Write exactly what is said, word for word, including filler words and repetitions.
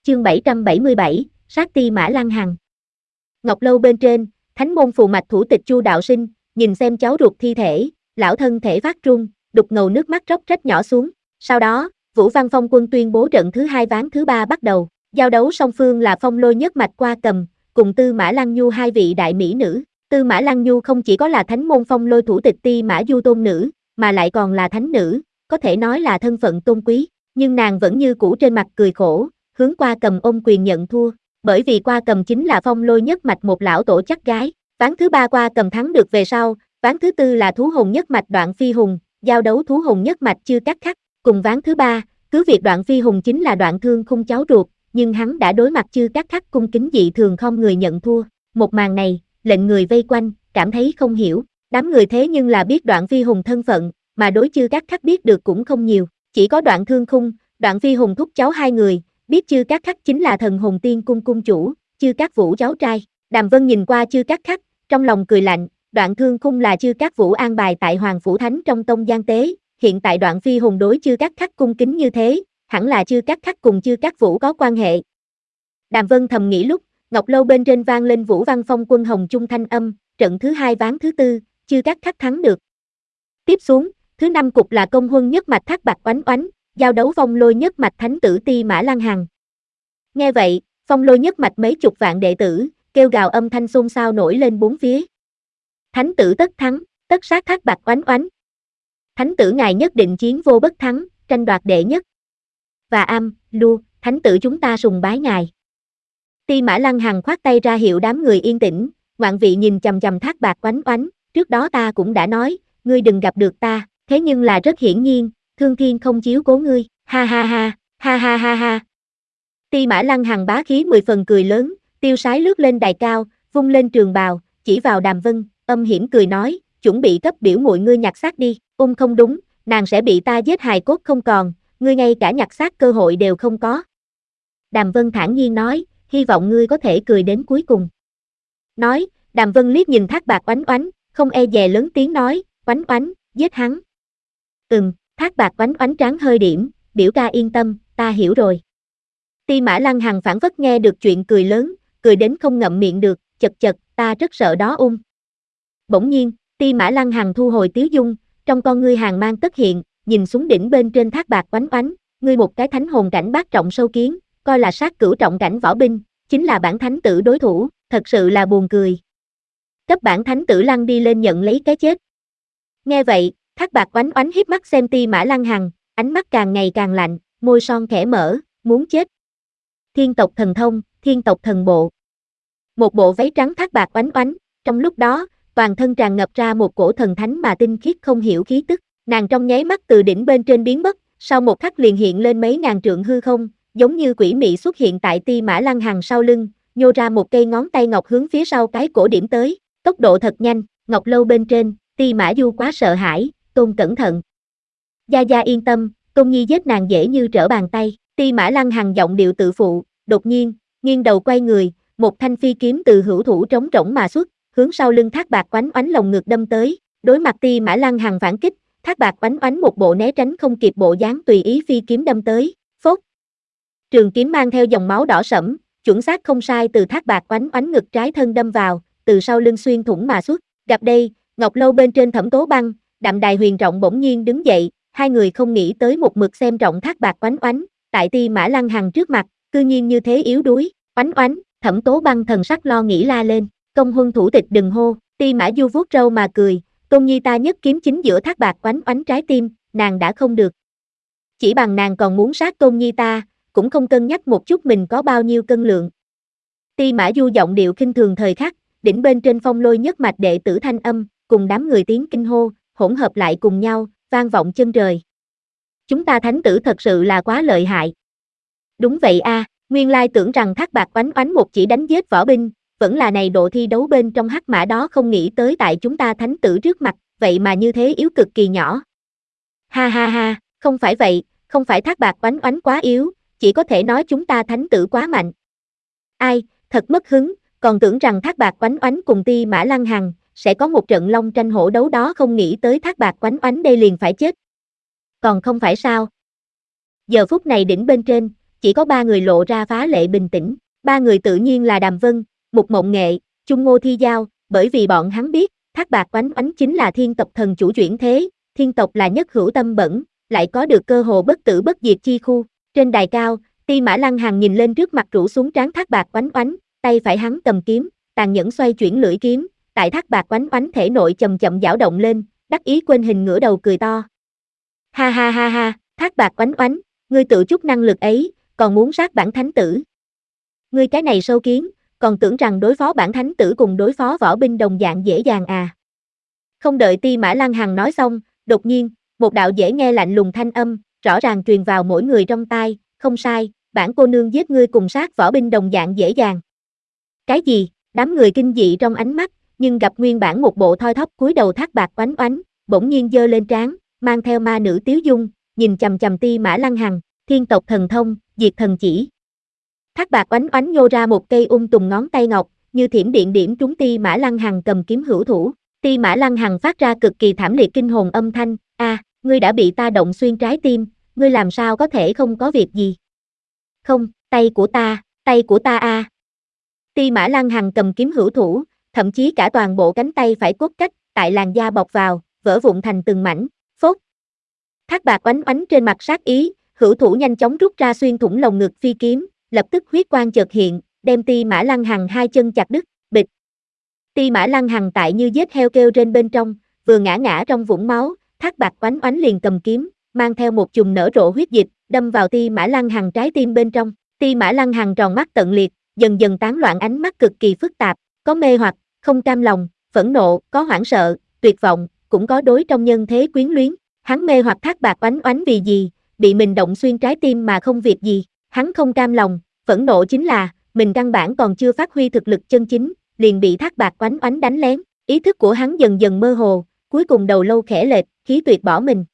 chương bảy trăm bảy mươi bảy, sát ti Mã Lăng Hằng. Ngọc Lâu bên trên, thánh môn phù mạch thủ tịch Chu Đạo Sinh, nhìn xem cháu ruột thi thể, lão thân thể phát run, đục ngầu nước mắt róc rách nhỏ xuống. Sau đó, Vũ Văn Phong quân tuyên bố trận thứ hai ván thứ ba bắt đầu. Giao đấu song phương là Phong Lôi Nhất Mạch Qua Cầm, cùng Tư Mã Lăng Nhu hai vị đại mỹ nữ. Tư Mã Lăng Nhu không chỉ có là thánh môn Phong Lôi thủ tịch Ti Mã Du tôn nữ, mà lại còn là thánh nữ, có thể nói là thân phận tôn quý, nhưng nàng vẫn như cũ trên mặt cười khổ, hướng Qua Cầm ôm quyền nhận thua, bởi vì Qua Cầm chính là Phong Lôi Nhất Mạch một lão tổ chắc gái. Ván thứ ba Qua Cầm thắng được về sau, ván thứ tư là Thú Hồn Nhất Mạch Đoạn Phi Hùng, giao đấu Thú Hồn Nhất Mạch Chư Cát Khắc. Cùng ván thứ ba, cứ việc Đoạn Phi Hùng chính là Đoạn Thương Khung cháu ruột, nhưng hắn đã đối mặt Chư Cát Khắc cung kính dị thường không người nhận thua. Một màn này, lệnh người vây quanh, cảm thấy không hiểu, đám người thế nhưng là biết Đoạn Phi Hùng thân phận, mà đối Chư Cát Khắc biết được cũng không nhiều, chỉ có Đoạn Thương Khung, Đoạn Phi Hùng thúc cháu hai người, biết Chư Cát Khắc chính là Thần Hồn Tiên cung cung chủ, Chư Cát Vũ cháu trai. Đàm Vân nhìn qua Chư Cát Khắc, trong lòng cười lạnh, Đoạn Thương Khung là Chư Cát Vũ an bài tại Hoàng Phủ Thánh trong tông gian tế, hiện tại Đoạn Phi Hùng đối Chư Cát Khắc cung kính như thế, hẳn là Chư Cát Khắc cùng Chư Cát Vũ có quan hệ. Đàm Vân thầm nghĩ lúc, Ngọc Lâu bên trên vang lên Vũ Văn Phong quân hồng chung thanh âm, trận thứ hai ván thứ tư, Chư Cát Khắc thắng được. Tiếp xuống, thứ năm cục là Công Huân Nhất Mạch Thác Bạc Oánh Oánh, giao đấu Phong Lôi Nhất Mạch Thánh tử Ti Mã Lăng Hằng. Nghe vậy, Phong Lôi Nhất Mạch mấy chục vạn đệ tử, kêu gào âm thanh xôn xao nổi lên bốn phía. Thánh tử tất thắng, tất sát Thác Bạc Oánh Oánh. Thánh tử ngài nhất định chiến vô bất thắng, tranh đoạt đệ nhất. Và am, lu, thánh tử chúng ta sùng bái ngài. Ti Mã Lăng Hằng khoát tay ra hiệu đám người yên tĩnh, ngoạn vị nhìn chằm chằm Thác Bạc Oánh Oánh, trước đó ta cũng đã nói, ngươi đừng gặp được ta, thế nhưng là rất hiển nhiên, Thương Thiên không chiếu cố ngươi, ha ha ha, ha ha ha ha. Ti Mã Lăng Hằng bá khí mười phần cười lớn, tiêu sái lướt lên đài cao, vung lên trường bào, chỉ vào Đàm Vân, âm hiểm cười nói, chuẩn bị cấp biểu muội ngươi nhặt xác đi, ung không đúng, nàng sẽ bị ta giết hài cốt không còn, ngươi ngay cả nhặt xác cơ hội đều không có. Đàm Vân thản nhiên nói, hy vọng ngươi có thể cười đến cuối cùng. Nói, Đàm Vân liếc nhìn Thác Bạc Oánh Oánh, không e dè lớn tiếng nói, Oánh Oánh, giết hắn. Ừm, Thác Bạc Oánh Oánh trán hơi điểm, biểu ca yên tâm, ta hiểu rồi. Ti Mã Lăng Hằng phảng phất nghe được chuyện cười lớn, cười đến không ngậm miệng được, chật chật, ta rất sợ đó ung. Bỗng nhiên, Ti Mã Lăng Hằng thu hồi tiếu dung, trong con ngươi hàng mang tất hiện, nhìn xuống đỉnh bên trên Thác Bạc Oánh Oánh, ngươi một cái thánh hồn cảnh bát trọng sâu kiến, coi là sát cửu trọng cảnh võ binh, chính là bản thánh tử đối thủ, thật sự là buồn cười. Cấp bản thánh tử lăn đi lên nhận lấy cái chết. Nghe vậy, Thác Bạc Oánh Oánh hiếp mắt xem Ti Mã Lăng Hằng, ánh mắt càng ngày càng lạnh, môi son khẽ mở, muốn chết. Thiên tộc thần thông, thiên tộc thần bộ. Một bộ váy trắng Thác Bạc Oánh Oánh, trong lúc đó, toàn thân tràn ngập ra một cổ thần thánh mà tinh khiết không hiểu khí tức, nàng trong nháy mắt từ đỉnh bên trên biến mất, sau một khắc liền hiện lên mấy ngàn trượng hư không, giống như quỷ mị xuất hiện tại Ti Mã Lăng Hằng sau lưng, nhô ra một cây ngón tay ngọc hướng phía sau cái cổ điểm tới, tốc độ thật nhanh, Ngọc Lâu bên trên, Ti Mã Du quá sợ hãi, Tôn cẩn thận. Gia Gia yên tâm, Tôn Nhi giết nàng dễ như trở bàn tay, Ti Mã Lăng Hằng giọng điệu tự phụ, đột nhiên, nghiêng đầu quay người, một thanh phi kiếm từ hữu thủ trống rỗng mà xuất, hướng sau lưng Thác Bạc Oánh Oánh lồng ngực đâm tới, đối mặt Ti Mã Lăng Hằng phản kích, Thác Bạc Oánh Oánh một bộ né tránh không kịp bộ dáng tùy ý phi kiếm đâm tới, phốt. Trường kiếm mang theo dòng máu đỏ sẫm, chuẩn xác không sai từ Thác Bạc Oánh Oánh ngực trái thân đâm vào, từ sau lưng xuyên thủng mà xuất. Gặp đây, Ngọc Lâu bên trên Thẩm Tố Băng, Đạm Đài Huyền Trọng bỗng nhiên đứng dậy, hai người không nghĩ tới một mực xem trọng Thác Bạc Oánh Oánh, tại Ti Mã Lăng Hằng trước mặt, cư nhiên như thế yếu đuối. Oánh Oánh, Thẩm Tố Băng thần sắc lo nghĩ la lên, Công Huân thủ tịch đừng hô. Ti Mã Du vuốt râu mà cười, Tôn Nhi ta nhất kiếm chính giữa Thác Bạc Oánh Oánh trái tim, nàng đã không được. Chỉ bằng nàng còn muốn sát Tôn Nhi ta, cũng không cân nhắc một chút mình có bao nhiêu cân lượng. Ti Mã Du giọng điệu khinh thường thời khắc, đỉnh bên trên Phong Lôi Nhất Mạch đệ tử thanh âm, cùng đám người tiếng kinh hô, hỗn hợp lại cùng nhau, vang vọng chân trời. Chúng ta thánh tử thật sự là quá lợi hại. Đúng vậy a, à, nguyên lai tưởng rằng Thác Bạc Oánh Oánh một chỉ đánh giết võ binh, vẫn là này độ thi đấu bên trong hắc mã đó không nghĩ tới tại chúng ta thánh tử trước mặt, vậy mà như thế yếu cực kỳ nhỏ. Ha ha ha, không phải vậy, không phải Thác Bạc Oánh Oánh quá yếu, chỉ có thể nói chúng ta thánh tử quá mạnh. Ai, thật mất hứng, còn tưởng rằng Thác Bạc Oánh Oánh cùng Ti Mã Lăng Hằng sẽ có một trận long tranh hổ đấu đó, không nghĩ tới Thác Bạc Oánh Oánh đây liền phải chết. Còn không phải sao? Giờ phút này đỉnh bên trên, chỉ có ba người lộ ra phá lệ bình tĩnh. Ba người tự nhiên là Đàm Vân, Mục Mộng Nghệ, Chung Ngô Thi Giao, bởi vì bọn hắn biết, Thác Bạt Oánh Oánh chính là thiên tộc thần chủ chuyển thế, thiên tộc là nhất hữu tâm bẩn, lại có được cơ hồ bất tử bất diệt chi khu. Trên đài cao, Ti Mã Lăng Hằng nhìn lên trước mặt rũ xuống trán Thác Bạt Oánh Oánh, tay phải hắn cầm kiếm, tàn nhẫn xoay chuyển lưỡi kiếm, tại Thác Bạt Oánh Oánh thể nội chậm chậm dao động lên, đắc ý quên hình ngửa đầu cười to. Ha ha ha ha, Thác Bạt Oánh Oánh, ngươi tự chút năng lực ấy, còn muốn sát bản thánh tử. Ngươi cái này sâu kiến, còn tưởng rằng đối phó bản thánh tử cùng đối phó võ binh đồng dạng dễ dàng à. Không đợi Ti Mã Lăng Hằng nói xong, đột nhiên, một đạo dễ nghe lạnh lùng thanh âm, rõ ràng truyền vào mỗi người trong tai, không sai, bản cô nương giết ngươi cùng sát võ binh đồng dạng dễ dàng. Cái gì? Đám người kinh dị trong ánh mắt, nhưng gặp nguyên bản một bộ thoi thóp cúi đầu Thác Bạt Oánh Oánh, bỗng nhiên giơ lên trán, mang theo ma nữ tiếu dung, nhìn chằm chằm Ti Mã Lăng Hằng, thiên tộc thần thông, diệt thần chỉ. Thác Bạt Oánh Oánh nhô ra một cây ung tùng ngón tay ngọc, như thiểm điện điểm trúng Ti Mã Lăng Hằng cầm kiếm hữu thủ. Ti Mã Lăng Hằng phát ra cực kỳ thảm liệt kinh hồn âm thanh, a, à, ngươi đã bị ta động xuyên trái tim, ngươi làm sao có thể không có việc gì? Không, tay của ta, tay của ta a. À. Ti Mã Lăng Hằng cầm kiếm hữu thủ, thậm chí cả toàn bộ cánh tay phải cốt cách, tại làn da bọc vào, vỡ vụn thành từng mảnh, phốt. Thác Bạt Oánh Oánh trên mặt sát ý, hữu thủ nhanh chóng rút ra xuyên thủng lồng ngực phi kiếm, lập tức huyết quang chợt hiện, đem Ti Mã Lăng Hằng hai chân chặt đứt, bịch. Ti Mã Lăng Hằng tại như giết heo kêu trên bên trong, vừa ngã ngã trong vũng máu, Thác Bạt Oánh Oánh liền cầm kiếm, mang theo một chùm nở rộ huyết dịch, đâm vào Ti Mã Lăng Hằng trái tim bên trong. Ti Mã Lăng Hằng tròn mắt tận liệt, dần dần tán loạn ánh mắt cực kỳ phức tạp, có mê hoặc, không cam lòng, phẫn nộ, có hoảng sợ, tuyệt vọng, cũng có đối trong nhân thế quyến luyến. Hắn mê hoặc Thác Bạt Oánh Oánh vì gì? Bị mình động xuyên trái tim mà không việc gì. Hắn không cam lòng, phẫn nộ chính là mình căn bản còn chưa phát huy thực lực chân chính, liền bị Thác Bạt Oánh Oánh đánh lén. Ý thức của hắn dần dần mơ hồ, cuối cùng đầu lâu khẽ lệch, khí tuyệt bỏ mình.